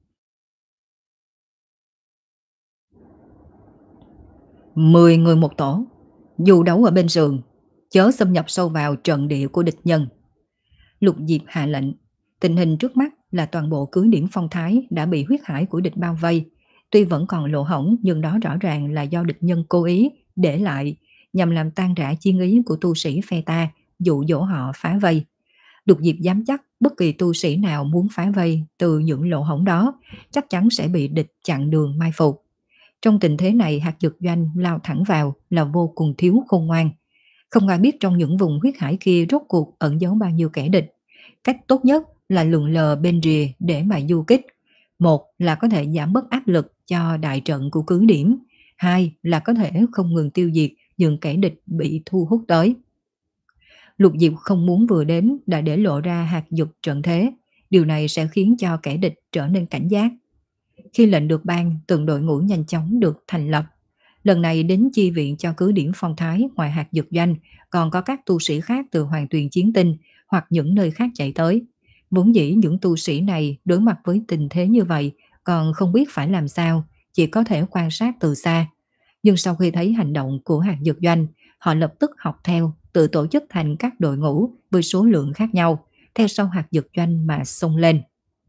Mười người một tổ, dù đấu ở bên sườn, chớ xâm nhập sâu vào trận địa của địch nhân. Lục Diệp hạ lệnh, tình hình trước mắt là toàn bộ cứ điểm phong thái đã bị huyết hải của địch bao vây. Tuy vẫn còn lỗ hổng nhưng đó rõ ràng là do địch nhân cố ý để lại nhằm làm tan rã chiến ý của tu sĩ phe ta, dụ dỗ họ phá vây. Lục Diệp dám chắc bất kỳ tu sĩ nào muốn phá vây từ những lỗ hổng đó chắc chắn sẽ bị địch chặn đường mai phục. Trong tình thế này, hạt dược doanh lao thẳng vào là vô cùng thiếu khôn ngoan. Không ai biết trong những vùng huyết hải kia rốt cuộc ẩn giấu bao nhiêu kẻ địch. Cách tốt nhất là lượn lờ bên rìa để mà du kích. Một là có thể giảm bớt áp lực cho đại trận của cứ điểm. Hai là có thể không ngừng tiêu diệt những kẻ địch bị thu hút tới. Lục Diệp không muốn vừa đến đã để lộ ra hạt dược trận thế. Điều này sẽ khiến cho kẻ địch trở nên cảnh giác. Khi lệnh được ban, từng đội ngũ nhanh chóng được thành lập. Lần này đến chi viện cho cứ điểm phong thái ngoài hạt dược doanh, còn có các tu sĩ khác từ Hoàng Tuyền Chiến Tinh hoặc những nơi khác chạy tới. Vốn dĩ những tu sĩ này đối mặt với tình thế như vậy, còn không biết phải làm sao, chỉ có thể quan sát từ xa. Nhưng sau khi thấy hành động của hạt dược doanh, họ lập tức học theo, tự tổ chức thành các đội ngũ với số lượng khác nhau, theo sau hạt dược doanh mà xông lên.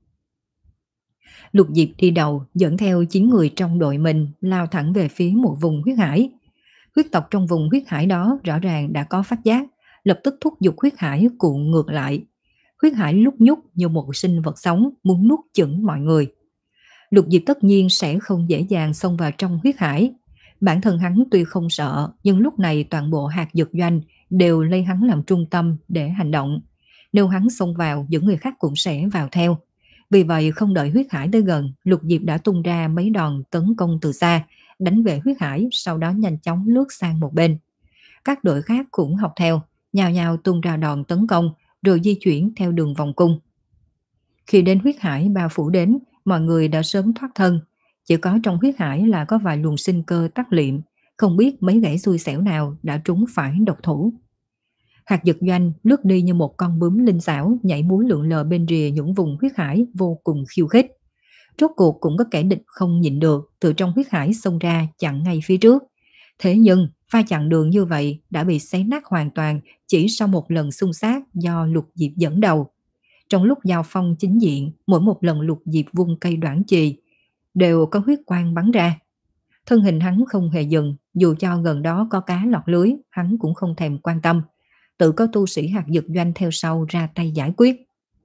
Lục Diệp đi đầu dẫn theo chín người trong đội mình lao thẳng về phía một vùng huyết hải. Huyết tộc trong vùng huyết hải đó rõ ràng đã có phát giác, lập tức thúc giục huyết hải cuộn ngược lại. Huyết hải lúc nhúc như một sinh vật sống muốn nuốt chửng mọi người. Lục Diệp tất nhiên sẽ không dễ dàng xông vào trong huyết hải. Bản thân hắn tuy không sợ, nhưng lúc này toàn bộ hạt dược doanh đều lấy hắn làm trung tâm để hành động. Nếu hắn xông vào, những người khác cũng sẽ vào theo. Vì vậy không đợi huyết hải tới gần, Lục Diệp đã tung ra mấy đòn tấn công từ xa, đánh về huyết hải, sau đó nhanh chóng lướt sang một bên. Các đội khác cũng học theo, nhào nhào tung ra đòn tấn công, rồi di chuyển theo đường vòng cung. Khi đến huyết hải bao phủ đến, mọi người đã sớm thoát thân. Chỉ có trong huyết hải là có vài luồng sinh cơ tắc liệm, không biết mấy gãy xui xẻo nào đã trúng phải độc thủ. Hạt dược doanh lướt đi như một con bướm linh xảo, nhảy múa lượn lờ bên rìa những vùng huyết hải vô cùng khiêu khích. Rốt cuộc cũng có kẻ địch không nhịn được, từ trong huyết hải xông ra chặn ngay phía trước. Thế nhưng pha chặn đường như vậy đã bị xé nát hoàn toàn chỉ sau một lần xung sát do Lục Diệp dẫn đầu. Trong lúc giao phong chính diện, mỗi một lần Lục Diệp vung cây đoản chì đều có huyết quang bắn ra. Thân hình hắn không hề dừng, dù cho gần đó có cá lọt lưới, hắn cũng không thèm quan tâm. Tự có tu sĩ hạt dược doanh theo sau ra tay giải quyết.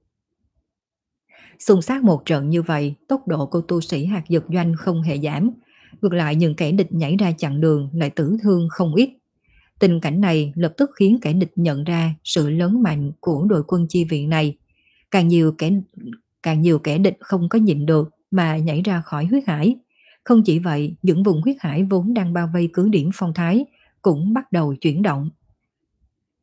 Xung sát một trận như vậy, tốc độ của tu sĩ hạt dược doanh không hề giảm. Ngược lại những kẻ địch nhảy ra chặn đường lại tử thương không ít. Tình cảnh này lập tức khiến kẻ địch nhận ra sự lớn mạnh của đội quân chi viện này. Càng nhiều kẻ càng nhiều kẻ địch không có nhịn được mà nhảy ra khỏi huyết hải. Không chỉ vậy, những vùng huyết hải vốn đang bao vây cứ điểm phong thái cũng bắt đầu chuyển động.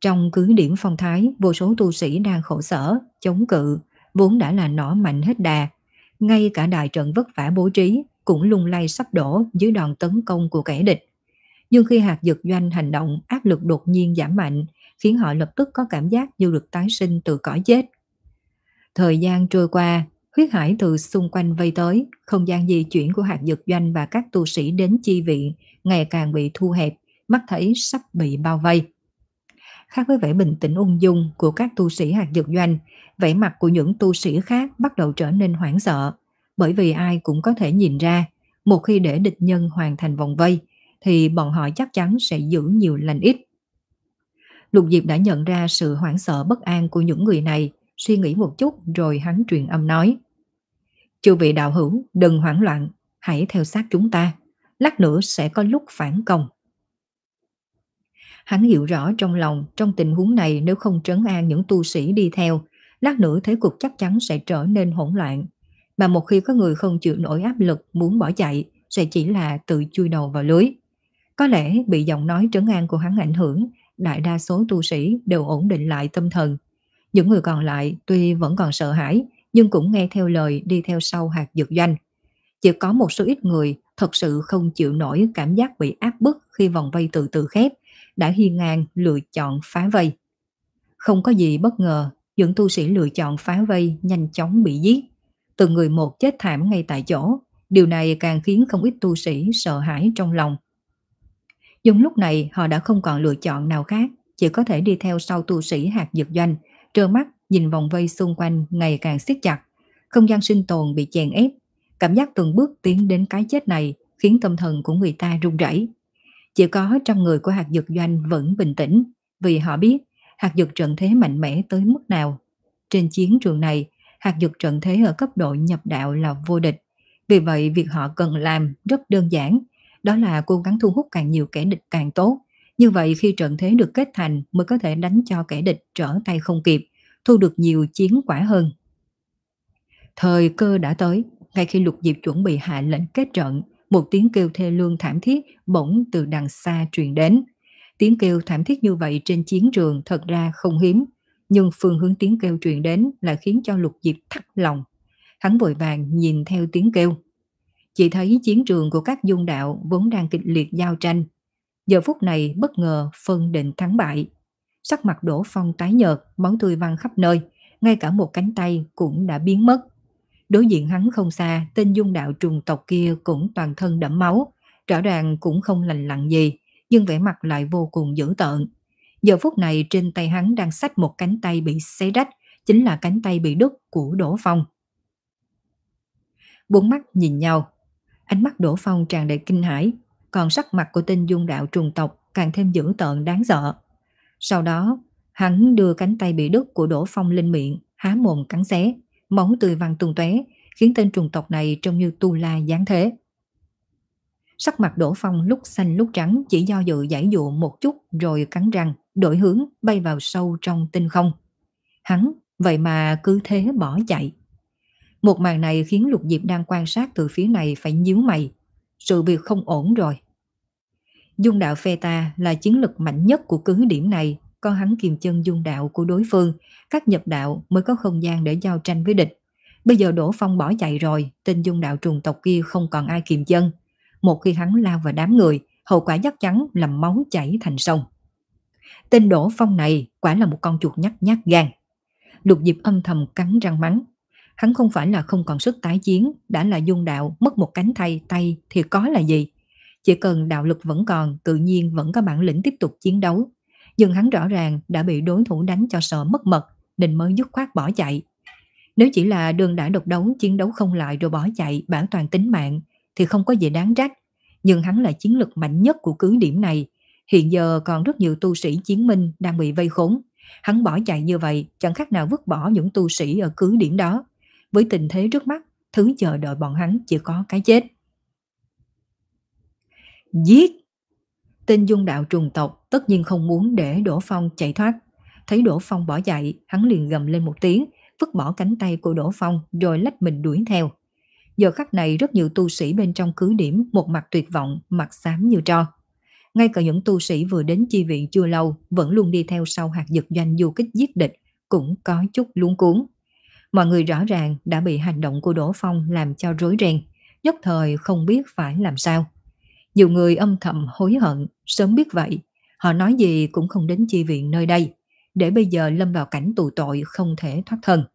Trong cứ điểm phong thái, vô số tu sĩ đang khổ sở, chống cự, vốn đã là nỏ mạnh hết đà. Ngay cả đại trận vất vả bố trí cũng lung lay sắp đổ dưới đòn tấn công của kẻ địch. Nhưng khi hạt dược doanh hành động, áp lực đột nhiên giảm mạnh, khiến họ lập tức có cảm giác như được tái sinh từ cõi chết. Thời gian trôi qua, huyết hải từ xung quanh vây tới, không gian di chuyển của hạt dược doanh và các tu sĩ đến chi viện ngày càng bị thu hẹp, mắt thấy sắp bị bao vây. Khác với vẻ bình tĩnh ung dung của các tu sĩ hạt dược doanh, vẻ mặt của những tu sĩ khác bắt đầu trở nên hoảng sợ, bởi vì ai cũng có thể nhìn ra, một khi để địch nhân hoàn thành vòng vây, thì bọn họ chắc chắn sẽ giữ nhiều lành ít. Lục Diệp đã nhận ra sự hoảng sợ bất an của những người này, suy nghĩ một chút rồi hắn truyền âm nói. Chư vị đạo hữu, đừng hoảng loạn, hãy theo sát chúng ta, lát nữa sẽ có lúc phản công. Hắn hiểu rõ trong lòng, trong tình huống này nếu không trấn an những tu sĩ đi theo, lát nữa thế cục chắc chắn sẽ trở nên hỗn loạn. Mà một khi có người không chịu nổi áp lực muốn bỏ chạy, sẽ chỉ là tự chui đầu vào lưới. Có lẽ bị giọng nói trấn an của hắn ảnh hưởng, đại đa số tu sĩ đều ổn định lại tâm thần. Những người còn lại tuy vẫn còn sợ hãi, nhưng cũng nghe theo lời đi theo sau hạt dược doanh. Chỉ có một số ít người thật sự không chịu nổi cảm giác bị áp bức khi vòng vây từ từ khép, đã hiên ngang lựa chọn phá vây. Không có gì bất ngờ, những tu sĩ lựa chọn phá vây nhanh chóng bị giết. Từng người một chết thảm ngay tại chỗ, điều này càng khiến không ít tu sĩ sợ hãi trong lòng. Nhưng lúc này họ đã không còn lựa chọn nào khác, chỉ có thể đi theo sau tu sĩ hạt dược doanh, trơ mắt nhìn vòng vây xung quanh ngày càng siết chặt, không gian sinh tồn bị chèn ép. Cảm giác từng bước tiến đến cái chết này khiến tâm thần của người ta run rẩy. Chỉ có trăm người của hạt dược doanh vẫn bình tĩnh, vì họ biết hạt dược trận thế mạnh mẽ tới mức nào. Trên chiến trường này, hạt dược trận thế ở cấp độ nhập đạo là vô địch. Vì vậy, việc họ cần làm rất đơn giản, đó là cố gắng thu hút càng nhiều kẻ địch càng tốt. Như vậy khi trận thế được kết thành mới có thể đánh cho kẻ địch trở tay không kịp, thu được nhiều chiến quả hơn. Thời cơ đã tới, ngay khi Lục Diệp chuẩn bị hạ lệnh kết trận, một tiếng kêu thê lương thảm thiết bỗng từ đằng xa truyền đến. Tiếng kêu thảm thiết như vậy trên chiến trường thật ra không hiếm, nhưng phương hướng tiếng kêu truyền đến lại khiến cho Lục Diệp thắt lòng. Hắn vội vàng nhìn theo tiếng kêu. Chỉ thấy chiến trường của các dung đạo vốn đang kịch liệt giao tranh. Giờ phút này bất ngờ phân định thắng bại. Sắc mặt Đỗ Phong tái nhợt, máu tươi văng khắp nơi, ngay cả một cánh tay cũng đã biến mất. Đối diện hắn không xa, tên dung đạo trùng tộc kia cũng toàn thân đẫm máu, rõ ràng cũng không lành lặn gì, nhưng vẻ mặt lại vô cùng dữ tợn. Giờ phút này trên tay hắn đang xách một cánh tay bị xé rách, chính là cánh tay bị đứt của Đỗ Phong. Bốn mắt nhìn nhau, ánh mắt Đỗ Phong tràn đầy kinh hãi, còn sắc mặt của tên dung đạo trùng tộc càng thêm dữ tợn đáng sợ. Sau đó, hắn đưa cánh tay bị đứt của Đỗ Phong lên miệng, há mồm cắn xé, máu tươi văng tung tóe, khiến tên trùng tộc này trông như tu la giáng thế. Sắc mặt Đỗ Phong lúc xanh lúc trắng, chỉ do dự giãy dụa một chút rồi cắn răng, đổi hướng bay vào sâu trong tinh không. Hắn vậy mà cứ thế bỏ chạy. Một màn này khiến Lục Diệp đang quan sát từ phía này phải nhíu mày. Sự việc không ổn rồi. Dung đạo phe ta là chiến lực mạnh nhất của cứ điểm này, có hắn kiềm chân dung đạo của đối phương, các nhập đạo mới có không gian để giao tranh với địch. Bây giờ Đỗ Phong bỏ chạy rồi, tên dung đạo trùng tộc kia không còn ai kiềm chân. Một khi hắn lao vào đám người, hậu quả chắc chắn là máu chảy thành sông. Tên Đỗ Phong này quả là một con chuột nhắt nhát gan. Lục Diệp âm thầm cắn răng mắng. Hắn không phải là không còn sức tái chiến, đã là dung đạo mất một cánh tay tay thì có là gì. Chỉ cần đạo lực vẫn còn, tự nhiên vẫn có bản lĩnh tiếp tục chiến đấu. Nhưng hắn rõ ràng đã bị đối thủ đánh cho sợ mất mật, nên mới dứt khoát bỏ chạy. Nếu chỉ là đường đã độc đấu, chiến đấu không lại rồi bỏ chạy, bảo toàn tính mạng, thì không có gì đáng trách. Nhưng hắn là chiến lực mạnh nhất của cứ điểm này. Hiện giờ còn rất nhiều tu sĩ chiến minh đang bị vây khốn. Hắn bỏ chạy như vậy, chẳng khác nào vứt bỏ những tu sĩ ở cứ điểm đó. Với tình thế trước mắt, thứ chờ đợi bọn hắn chỉ có cái chết. Giết! Tên dung đạo trùng tộc tất nhiên không muốn để Đỗ Phong chạy thoát. Thấy Đỗ Phong bỏ chạy, hắn liền gầm lên một tiếng, vứt bỏ cánh tay của Đỗ Phong rồi lách mình đuổi theo. Giờ khắc này rất nhiều tu sĩ bên trong cứ điểm một mặt tuyệt vọng, mặt xám như tro. Ngay cả những tu sĩ vừa đến chi viện chưa lâu vẫn luôn đi theo sau hạt dực doanh du kích giết địch cũng có chút luống cuống. Mọi người rõ ràng đã bị hành động của Đỗ Phong làm cho rối ren, nhất thời không biết phải làm sao. Nhiều người âm thầm hối hận, sớm biết vậy, họ nói gì cũng không đến chi viện nơi đây, để bây giờ lâm vào cảnh tù tội không thể thoát thân.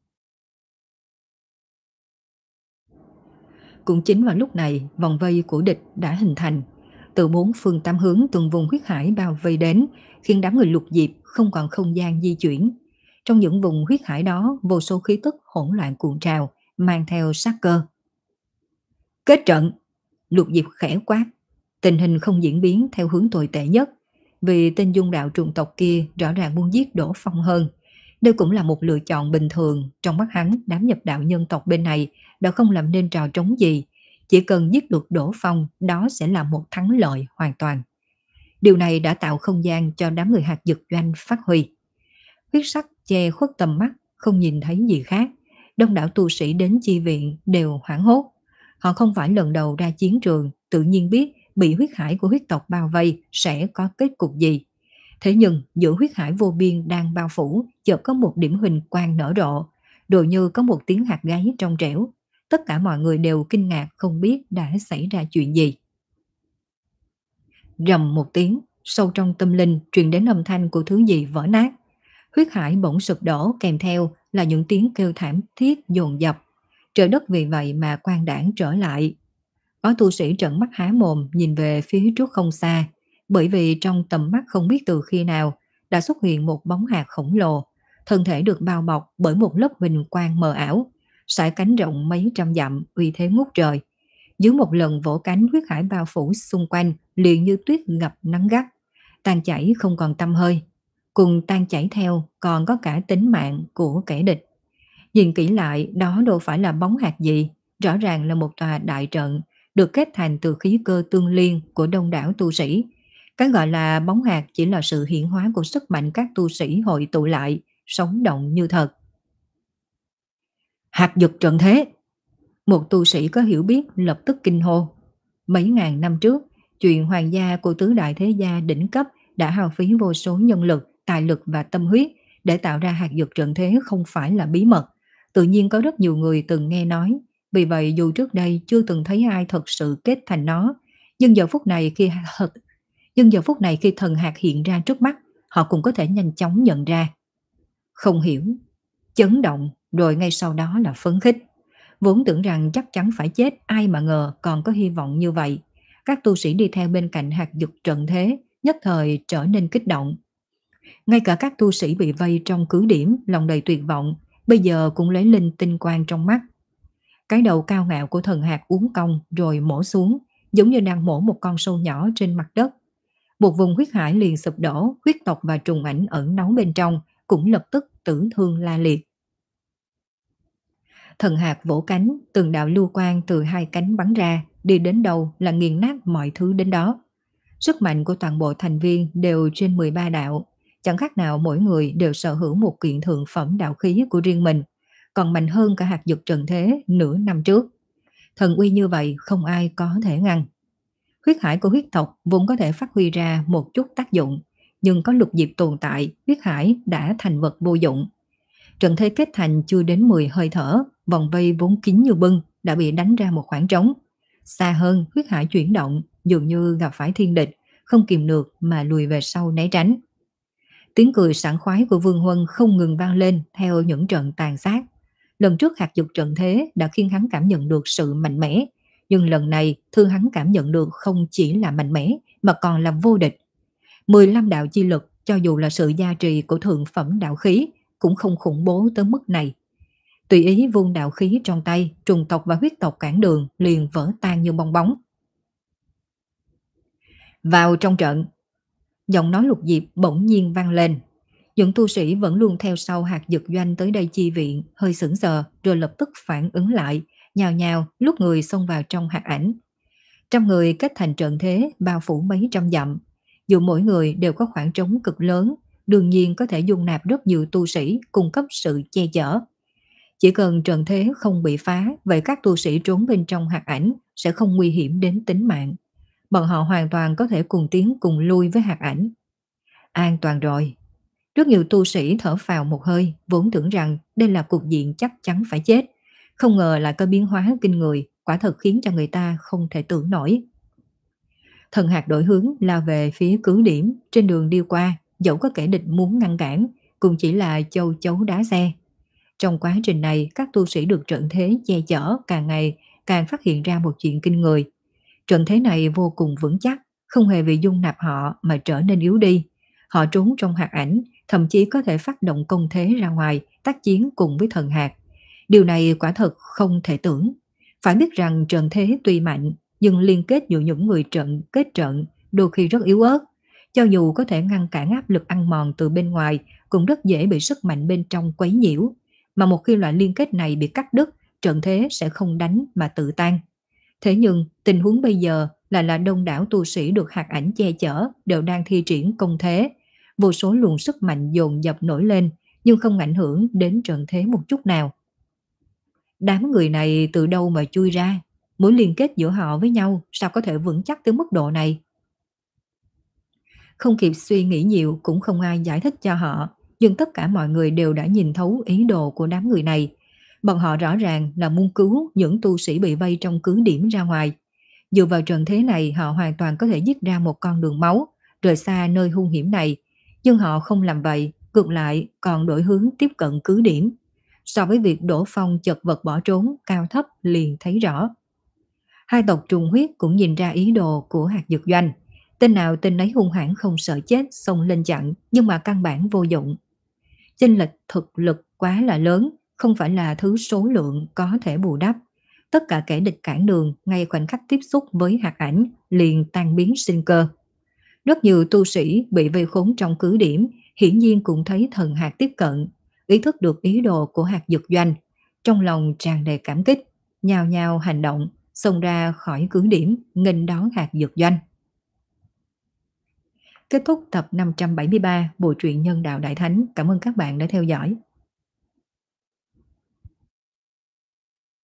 Cũng chính vào lúc này, vòng vây của địch đã hình thành. Từ bốn phương tám hướng từng vùng huyết hải bao vây đến, khiến đám người Lục Diệp không còn không gian di chuyển. Trong những vùng huyết hải đó, vô số khí tức hỗn loạn cuộn trào, mang theo sát cơ. Kết trận! Lục Diệp khẽ quát. Tình hình không diễn biến theo hướng tồi tệ nhất, vì tên dung đạo trùng tộc kia rõ ràng muốn giết Đỗ Phong hơn. Đây cũng là một lựa chọn bình thường, trong mắt hắn đám nhập đạo nhân tộc bên này đã không làm nên trò trống gì, chỉ cần giết được Đỗ Phong đó sẽ là một thắng lợi hoàn toàn. Điều này đã tạo không gian cho đám người hạt dực doanh phát huy. Huyết sắc che khuất tầm mắt, không nhìn thấy gì khác. Đông đảo tu sĩ đến chi viện đều hoảng hốt. Họ không phải lần đầu ra chiến trường, tự nhiên biết bị huyết hải của huyết tộc bao vây sẽ có kết cục gì. Thế nhưng giữa huyết hải vô biên đang bao phủ, chợt có một điểm huỳnh quang nở rộ, rồi như có một tiếng hạt gáy trong trẻo. Tất cả mọi người đều kinh ngạc không biết đã xảy ra chuyện gì. Rầm một tiếng, sâu trong tâm linh truyền đến âm thanh của thứ gì vỡ nát. Huyết hải bỗng sụp đổ, kèm theo là những tiếng kêu thảm thiết dồn dập. Trời đất vì vậy mà quang đãng trở lại. Có tu sĩ trợn mắt há mồm nhìn về phía trước không xa, bởi vì trong tầm mắt không biết từ khi nào đã xuất hiện một bóng hạt khổng lồ, thân thể được bao bọc bởi một lớp huỳnh quang mờ ảo, sải cánh rộng mấy trăm dặm, uy thế ngút trời. Dưới một lần vỗ cánh, huyết hải bao phủ xung quanh liền như tuyết gặp nắng gắt, tan chảy không còn tăm hơi. Cùng tan chảy theo còn có cả tính mạng của kẻ địch. Nhìn kỹ lại, đó đâu phải là bóng hạt gì, rõ ràng là một tòa đại trận được kết thành từ khí cơ tương liên của đông đảo tu sĩ. Cái gọi là bóng hạt chỉ là sự hiển hóa của sức mạnh các tu sĩ hội tụ lại, sống động như thật. Hạt dực trận thế! Một tu sĩ có hiểu biết lập tức kinh hô. Mấy ngàn năm trước, chuyện hoàng gia của tứ đại thế gia đỉnh cấp đã hao phí vô số nhân lực, tài lực và tâm huyết để tạo ra hạt dực trận thế không phải là bí mật. Tự nhiên có rất nhiều người từng nghe nói. Vì vậy dù trước đây chưa từng thấy ai thật sự kết thành nó, nhưng giờ phút này khi nhưng giờ phút này khi thần hạt hiện ra trước mắt, họ cũng có thể nhanh chóng nhận ra. Không hiểu, chấn động, rồi ngay sau đó là phấn khích. Vốn tưởng rằng chắc chắn phải chết, ai mà ngờ còn có hy vọng như vậy. Các tu sĩ đi theo bên cạnh hạt dực trận thế, nhất thời trở nên kích động. Ngay cả các tu sĩ bị vây trong cứ điểm, lòng đầy tuyệt vọng, bây giờ cũng lấy linh tinh quang trong mắt. Cái đầu cao ngạo của thần hạt uốn cong rồi mổ xuống, giống như đang mổ một con sâu nhỏ trên mặt đất. Một vùng huyết hải liền sụp đổ, huyết tộc và trùng ảnh ẩn náu bên trong cũng lập tức tử thương la liệt. Thần hạt vỗ cánh, từng đạo lưu quang từ hai cánh bắn ra, đi đến đâu là nghiền nát mọi thứ đến đó. Sức mạnh của toàn bộ thành viên đều trên mười ba đạo, chẳng khác nào mỗi người đều sở hữu một kiện thượng phẩm đạo khí của riêng mình, còn mạnh hơn cả hạt dực trận thế nửa năm trước. Thần uy như vậy không ai có thể ngăn. Huyết hải của huyết tộc vốn có thể phát huy ra một chút tác dụng, nhưng có Lục Diệp tồn tại, huyết hải đã thành vật vô dụng. Trận thế kết thành chưa đến mười hơi thở, vòng vây vốn kín như bưng đã bị đánh ra một khoảng trống. Xa hơn, huyết hải chuyển động, dường như gặp phải thiên địch, không kìm được mà lùi về sau né tránh. Tiếng cười sảng khoái của Vương Huân không ngừng vang lên theo những trận tàn sát. Lần trước hạt dực trận thế đã khiến hắn cảm nhận được sự mạnh mẽ, nhưng lần này thư hắn cảm nhận được không chỉ là mạnh mẽ mà còn là vô địch. mười lăm đạo chi lực, cho dù là sự gia trì của thượng phẩm đạo khí, cũng không khủng bố tới mức này. Tùy ý vung đạo khí trong tay, trùng tộc và huyết tộc cản đường liền vỡ tan như bong bóng. Vào trong trận! Giọng nói Lục Diệp bỗng nhiên vang lên. Những tu sĩ vẫn luôn theo sau hạt dực doanh tới đây chi viện, hơi sững sờ rồi lập tức phản ứng lại, nhào nhào lúc người xông vào trong hạt ảnh. Trăm người kết thành trận thế bao phủ mấy trăm dặm. Dù mỗi người đều có khoảng trống cực lớn, đương nhiên có thể dung nạp rất nhiều tu sĩ cung cấp sự che chở. Chỉ cần trận thế không bị phá, vậy các tu sĩ trốn bên trong hạt ảnh sẽ không nguy hiểm đến tính mạng. bọn họ hoàn toàn có thể cùng tiến cùng lui với hạt ảnh. An toàn rồi. Rất nhiều tu sĩ thở phào một hơi, vốn tưởng rằng đây là cục diện chắc chắn phải chết. Không ngờ lại có biến hóa kinh người, quả thật khiến cho người ta không thể tưởng nổi. Thần hạt đổi hướng lao về phía cứ điểm, trên đường đi qua, dẫu có kẻ địch muốn ngăn cản, cũng chỉ là châu chấu đá xe. Trong quá trình này, các tu sĩ được trận thế che chở càng ngày càng phát hiện ra một chuyện kinh người. Trận thế này vô cùng vững chắc, không hề vì dung nạp họ mà trở nên yếu đi. Họ trốn trong hạt ảnh, thậm chí có thể phát động công thế ra ngoài, tác chiến cùng với thần hạt. Điều này quả thật không thể tưởng. Phải biết rằng trận thế tuy mạnh, nhưng liên kết giữa những người trận kết trận đôi khi rất yếu ớt. Cho dù có thể ngăn cản áp lực ăn mòn từ bên ngoài, cũng rất dễ bị sức mạnh bên trong quấy nhiễu. Mà một khi loại liên kết này bị cắt đứt, trận thế sẽ không đánh mà tự tan. Thế nhưng tình huống bây giờ lại là đông đảo tu sĩ được hạt ảnh che chở đều đang thi triển công thế. Vô số luồng sức mạnh dồn dập nổi lên nhưng không ảnh hưởng đến trận thế một chút nào. Đám người này từ đâu mà chui ra? Mối liên kết giữa họ với nhau sao có thể vững chắc tới mức độ này? Không kịp suy nghĩ nhiều cũng không ai giải thích cho họ, nhưng tất cả mọi người đều đã nhìn thấu ý đồ của đám người này. Bọn họ rõ ràng là muốn cứu những tu sĩ bị vây trong cứ điểm ra ngoài. Dựa vào trận thế này họ hoàn toàn có thể giết ra một con đường máu, rời xa nơi hung hiểm này. Nhưng họ không làm vậy, ngược lại còn đổi hướng tiếp cận cứ điểm. So với việc đổ phong chật vật bỏ trốn, cao thấp liền thấy rõ. Hai tộc trùng huyết cũng nhìn ra ý đồ của hạt dược doanh. Tên nào tên ấy hung hãn không sợ chết xông lên chặn, nhưng mà căn bản vô dụng. Chênh lệch thực lực quá là lớn, không phải là thứ số lượng có thể bù đắp. Tất cả kẻ địch cản đường ngay khoảnh khắc tiếp xúc với hạt ảnh liền tan biến sinh cơ. Rất nhiều tu sĩ bị vây khốn trong cứ điểm, hiển nhiên cũng thấy thần hạt tiếp cận, ý thức được ý đồ của hạt dược doanh. Trong lòng tràn đầy cảm kích, nhao nhao hành động, xông ra khỏi cứ điểm, nghênh đón hạt dược doanh. Kết thúc tập năm trăm bảy mươi ba Bộ truyện Nhân đạo Đại Thánh. Cảm ơn các bạn đã theo dõi.